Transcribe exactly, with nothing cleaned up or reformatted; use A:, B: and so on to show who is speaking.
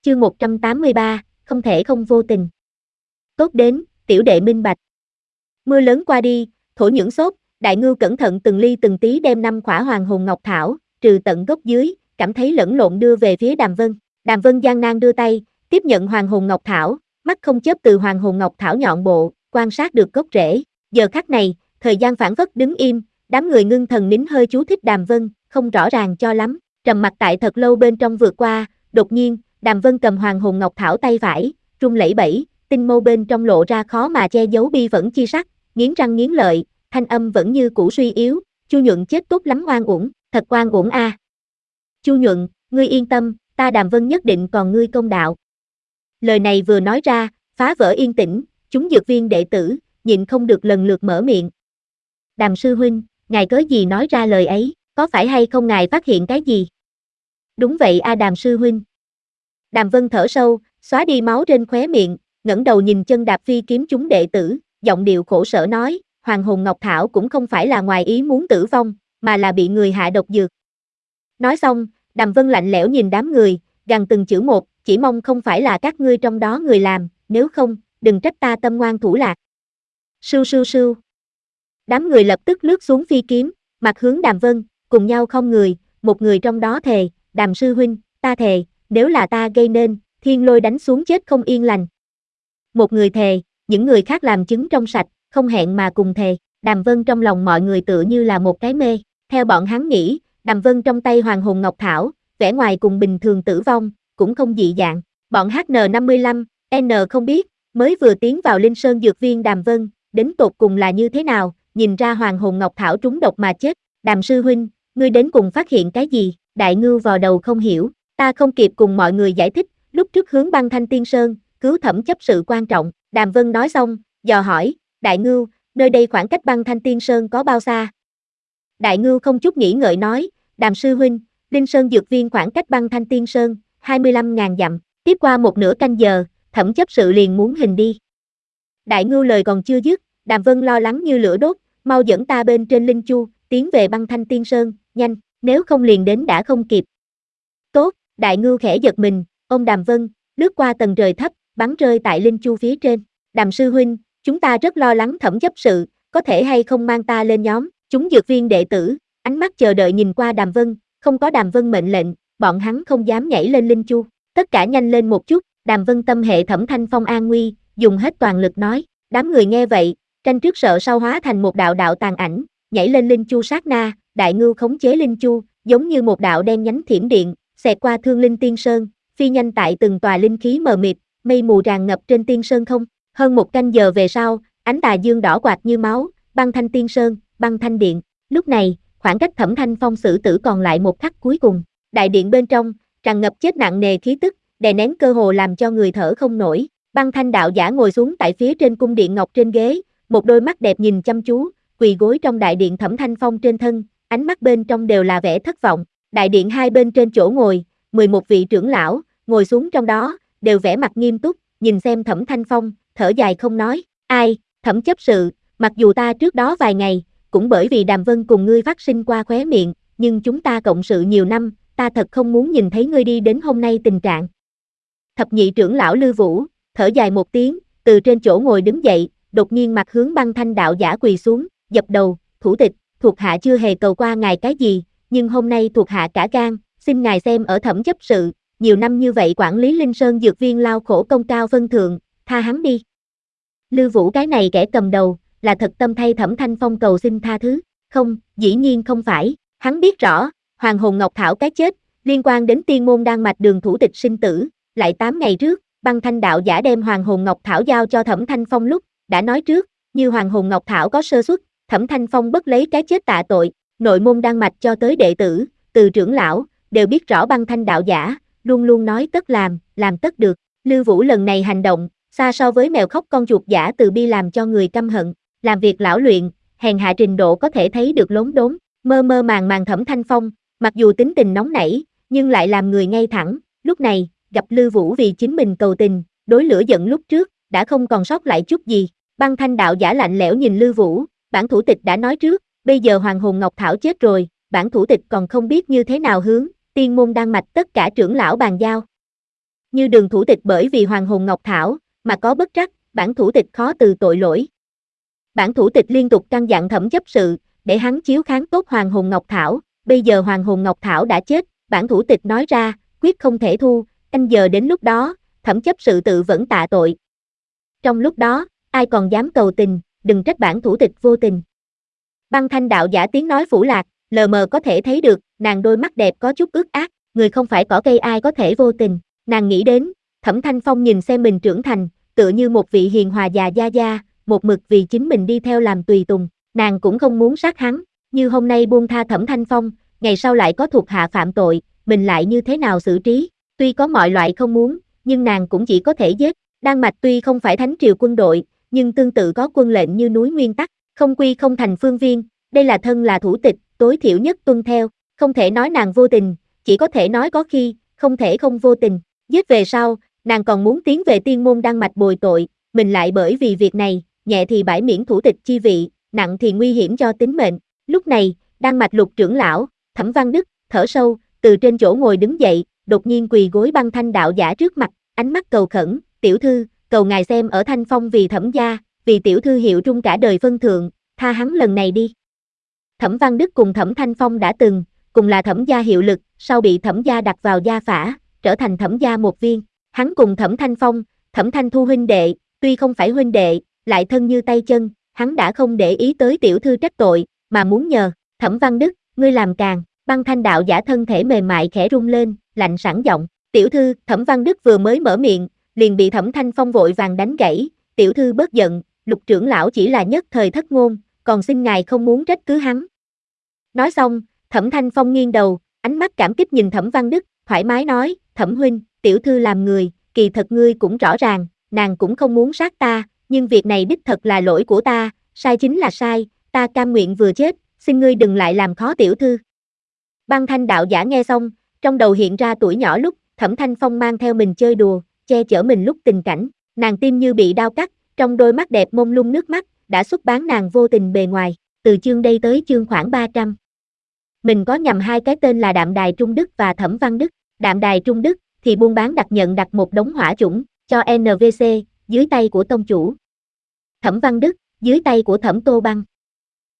A: Chương một trăm tám mươi ba, không thể không vô tình. Tốt đến, tiểu đệ minh bạch. Mưa lớn qua đi, thổ nhưỡng xốp, Đại Ngưu cẩn thận từng ly từng tí đem năm khỏa hoàng hồn ngọc thảo, trừ tận gốc dưới, cảm thấy lẫn lộn đưa về phía Đàm Vân. Đàm Vân gian nan đưa tay, tiếp nhận hoàng hồn ngọc thảo, mắt không chớp từ hoàng hồn ngọc thảo nhọn bộ, quan sát được gốc rễ. Giờ khắc này, thời gian phảng phất đứng im, đám người ngưng thần nín hơi chú thích Đàm Vân, không rõ ràng cho lắm, trầm mặc tại thật lâu bên trong vượt qua, đột nhiên, Đàm Vân cầm hoàng hồn ngọc thảo tay phải, run lẩy bẩy, tinh mâu bên trong lộ ra khó mà che giấu bi vẫn chi sắc, nghiến răng nghiến lợi, thanh âm vẫn như cũ suy yếu, Chu Nhuận chết tốt lắm oan uổng, thật oan uổng a. À. Chu Nhuận, ngươi yên tâm, ta Đàm Vân nhất định còn ngươi công đạo. Lời này vừa nói ra, phá vỡ yên tĩnh, chúng dược viên đệ tử, nhịn không được lần lượt mở miệng. Đàm sư huynh, ngài cớ gì nói ra lời ấy, có phải hay không ngài phát hiện cái gì? Đúng vậy a Đàm sư huynh. Đàm Vân thở sâu, xóa đi máu trên khóe miệng, ngẩng đầu nhìn chân đạp phi kiếm chúng đệ tử, giọng điệu khổ sở nói, hoàng hồn ngọc thảo cũng không phải là ngoài ý muốn tử vong, mà là bị người hạ độc dược. Nói xong, Đàm Vân lạnh lẽo nhìn đám người, gằn từng chữ một, chỉ mong không phải là các ngươi trong đó người làm, nếu không, đừng trách ta tâm ngoan thủ lạc. Sưu sưu sưu. Đám người lập tức lướt xuống phi kiếm, mặt hướng Đàm Vân, cùng nhau không người, một người trong đó thề, Đàm sư huynh, ta thề, nếu là ta gây nên, thiên lôi đánh xuống chết không yên lành. Một người thề, những người khác làm chứng trong sạch, không hẹn mà cùng thề. Đàm Vân trong lòng mọi người tựa như là một cái mê, theo bọn hắn nghĩ, Đàm Vân trong tay hoàng hồn ngọc thảo, vẻ ngoài cùng bình thường tử vong, cũng không dị dạng. Bọn hát en năm mươi lăm, N không biết, mới vừa tiến vào Linh Sơn dược viên Đàm Vân, đến tột cùng là như thế nào, nhìn ra hoàng hồn ngọc thảo trúng độc mà chết. Đàm sư huynh, ngươi đến cùng phát hiện cái gì? Đại Ngưu vò đầu không hiểu, ta không kịp cùng mọi người giải thích, lúc trước hướng Băng Thanh Tiên Sơn, cứu thẩm chấp sự quan trọng. Đàm Vân nói xong, dò hỏi, Đại Ngưu, nơi đây khoảng cách Băng Thanh Tiên Sơn có bao xa? Đại Ngưu không chút nghĩ ngợi nói, Đàm sư huynh, Linh Sơn dược viên khoảng cách Băng Thanh Tiên Sơn, hai mươi lăm nghìn dặm, tiếp qua một nửa canh giờ, thẩm chấp sự liền muốn hình đi. Đại Ngưu lời còn chưa dứt, Đàm Vân lo lắng như lửa đốt, mau dẫn ta bên trên Linh Chu, tiến về Băng Thanh Tiên Sơn, nhanh, nếu không liền đến đã không kịp. Tốt, Đại Ngưu khẽ giật mình, ôm Đàm Vân, lướt qua tầng trời thấp, bắn rơi tại Linh Chu phía trên. Đàm sư huynh, chúng ta rất lo lắng thẩm chấp sự, có thể hay không mang ta lên nhóm. Chúng dược viên đệ tử, ánh mắt chờ đợi nhìn qua Đàm Vân, không có Đàm Vân mệnh lệnh, bọn hắn không dám nhảy lên Linh Chu. Tất cả nhanh lên một chút, Đàm Vân tâm hệ Thẩm Thanh Phong an nguy, dùng hết toàn lực nói. Đám người nghe vậy, tranh trước sợ sau hóa thành một đạo đạo tàn ảnh, nhảy lên Linh Chu sát na, Đại Ngưu khống chế Linh Chu, giống như một đạo đen nhánh thiểm điện, xẹt qua Thương Linh Tiên Sơn, phi nhanh tại từng tòa linh khí mờ mịt, mây mù tràn ngập trên Tiên Sơn không. Hơn một canh giờ về sau, ánh tà dương đỏ quạt như máu, Băng Thanh Tiên Sơn, Băng Thanh Điện. Lúc này, khoảng cách Thẩm Thanh Phong xử tử còn lại một khắc cuối cùng. Đại điện bên trong, tràn ngập chết nặng nề khí tức, đè nén cơ hồ làm cho người thở không nổi. Băng Thanh đạo giả ngồi xuống tại phía trên cung điện ngọc trên ghế, một đôi mắt đẹp nhìn chăm chú, quỳ gối trong đại điện Thẩm Thanh Phong trên thân, ánh mắt bên trong đều là vẻ thất vọng. Đại điện hai bên trên chỗ ngồi, mười một vị trưởng lão, ngồi xuống trong đó, đều vẻ mặt nghiêm túc, nhìn xem Thẩm Thanh Phong, thở dài không nói. Ai, Thẩm chấp sự, mặc dù ta trước đó vài ngày, cũng bởi vì Đàm Vân cùng ngươi phát sinh qua khóe miệng, nhưng chúng ta cộng sự nhiều năm, ta thật không muốn nhìn thấy ngươi đi đến hôm nay tình trạng. Thập nhị trưởng lão Lư Vũ, thở dài một tiếng, từ trên chỗ ngồi đứng dậy, đột nhiên mặt hướng Băng Thanh đạo giả quỳ xuống, dập đầu, thủ tịch, thuộc hạ chưa hề cầu qua ngài cái gì, nhưng hôm nay thuộc hạ cả gan, xin ngài xem ở Thẩm chấp sự, nhiều năm như vậy quản lý Linh Sơn dược viên lao khổ công cao phân thượng, tha hắn đi. Lư Vũ cái này kẻ cầm đầu, là thật tâm thay Thẩm Thanh Phong cầu xin tha thứ, không, dĩ nhiên không phải, hắn biết rõ, Hoàng Hồn Ngọc Thảo cái chết, liên quan đến tiên môn đan mạch đường thủ tịch sinh tử, lại tám ngày trước, Băng Thanh đạo giả đem Hoàng Hồn Ngọc Thảo giao cho Thẩm Thanh Phong lúc, đã nói trước, như Hoàng Hồn Ngọc Thảo có sơ suất, Thẩm Thanh Phong bất lấy cái chết tạ tội, nội môn đan mạch cho tới đệ tử, từ trưởng lão, đều biết rõ Băng Thanh đạo giả, luôn luôn nói tất làm, làm tất được, Lư Vũ lần này hành động, xa so với mèo khóc con chuột giả từ bi làm cho người căm hận, làm việc lão luyện, hèn hạ trình độ có thể thấy được lốm đốm, mơ mơ màng màng Thẩm Thanh Phong, mặc dù tính tình nóng nảy, nhưng lại làm người ngay thẳng, lúc này, gặp Lư Vũ vì chính mình cầu tình, đối lửa giận lúc trước, đã không còn sót lại chút gì. Băng Thanh đạo giả lạnh lẽo nhìn Lư Vũ, bản thủ tịch đã nói trước, bây giờ Hoàng Hồn Ngọc Thảo chết rồi, bản thủ tịch còn không biết như thế nào hướng tiên môn đan mạch tất cả trưởng lão bàn giao. Như Đường thủ tịch bởi vì Hoàng hồn ngọc thảo, mà có bất trắc, bản thủ tịch khó từ tội lỗi. Bản thủ tịch liên tục căn dặn Thẩm chấp sự, để hắn chiếu kháng tốt Hoàng hồn ngọc thảo, bây giờ Hoàng hồn ngọc thảo đã chết, bản thủ tịch nói ra, quyết không thể thu, canh giờ đến lúc đó, Thẩm chấp sự tự vẫn tạ tội. Trong lúc đó, ai còn dám cầu tình, đừng trách bản thủ tịch vô tình. Băng Thanh đạo giả tiếng nói phủ lạc, lờ mờ có thể thấy được, nàng đôi mắt đẹp có chút ướt át, người không phải cỏ cây ai có thể vô tình. Nàng nghĩ đến, Thẩm Thanh Phong nhìn xem mình trưởng thành, tựa như một vị hiền hòa già gia gia, một mực vì chính mình đi theo làm tùy tùng, nàng cũng không muốn sát hắn, như hôm nay buông tha Thẩm Thanh Phong, ngày sau lại có thuộc hạ phạm tội, mình lại như thế nào xử trí, tuy có mọi loại không muốn, nhưng nàng cũng chỉ có thể giết. Đan Mạch tuy không phải thánh triều quân đội, nhưng tương tự có quân lệnh như núi nguyên tắc, không quy không thành phương viên, đây là thân là thủ tịch, tối thiểu nhất tuân theo, không thể nói nàng vô tình, chỉ có thể nói có khi, không thể không vô tình. Giết về sau, nàng còn muốn tiến về tiên môn Đan Mạch bồi tội, mình lại bởi vì việc này, nhẹ thì bãi miễn thủ tịch chi vị, nặng thì nguy hiểm cho tính mệnh. Lúc này, Đan Mạch lục trưởng lão, Thẩm Văn Đức, thở sâu, từ trên chỗ ngồi đứng dậy, đột nhiên quỳ gối Băng Thanh đạo giả trước mặt, ánh mắt cầu khẩn, tiểu thư, cầu ngài xem ở Thanh Phong vì Thẩm gia, vì tiểu thư hiệu trung cả đời phân thượng, tha hắn lần này đi. Thẩm Văn Đức cùng Thẩm Thanh Phong đã từng, cùng là Thẩm gia hiệu lực, sau bị Thẩm gia đặt vào gia phả, trở thành Thẩm gia một viên. Hắn cùng Thẩm Thanh Phong, Thẩm Thanh Thu huynh đệ, tuy không phải huynh đệ, lại thân như tay chân, hắn đã không để ý tới tiểu thư trách tội, mà muốn nhờ, Thẩm Văn Đức, ngươi làm càng. Băng Thanh đạo giả thân thể mềm mại khẽ rung lên, lạnh sẵn giọng, tiểu thư, Thẩm Văn Đức vừa mới mở miệng, liền bị Thẩm Thanh Phong vội vàng đánh gãy, tiểu thư bớt giận, lục trưởng lão chỉ là nhất thời thất ngôn, còn xin ngài không muốn trách cứ hắn. Nói xong, Thẩm Thanh Phong nghiêng đầu, ánh mắt cảm kích nhìn Thẩm Văn Đức, thoải mái nói, Thẩm huynh, tiểu thư làm người, kỳ thật ngươi cũng rõ ràng, nàng cũng không muốn sát ta, nhưng việc này đích thật là lỗi của ta, sai chính là sai, ta cam nguyện vừa chết, xin ngươi đừng lại làm khó tiểu thư. Băng Thanh đạo giả nghe xong, trong đầu hiện ra tuổi nhỏ lúc, Thẩm Thanh Phong mang theo mình chơi đùa, che chở mình lúc tình cảnh, nàng tim như bị đau cắt, trong đôi mắt đẹp mông lung nước mắt, đã xuất bán nàng vô tình bề ngoài, từ chương đây tới chương khoảng ba trăm. Mình có nhầm hai cái tên là Đạm Đài Trung Đức và Thẩm Văn Đức, Đạm Đài Trung Đức thì buôn bán đặt nhận đặt một đống hỏa chủng, cho en vê xê, dưới tay của tông chủ. Thẩm Văn Đức, dưới tay của Thẩm Tô Băng.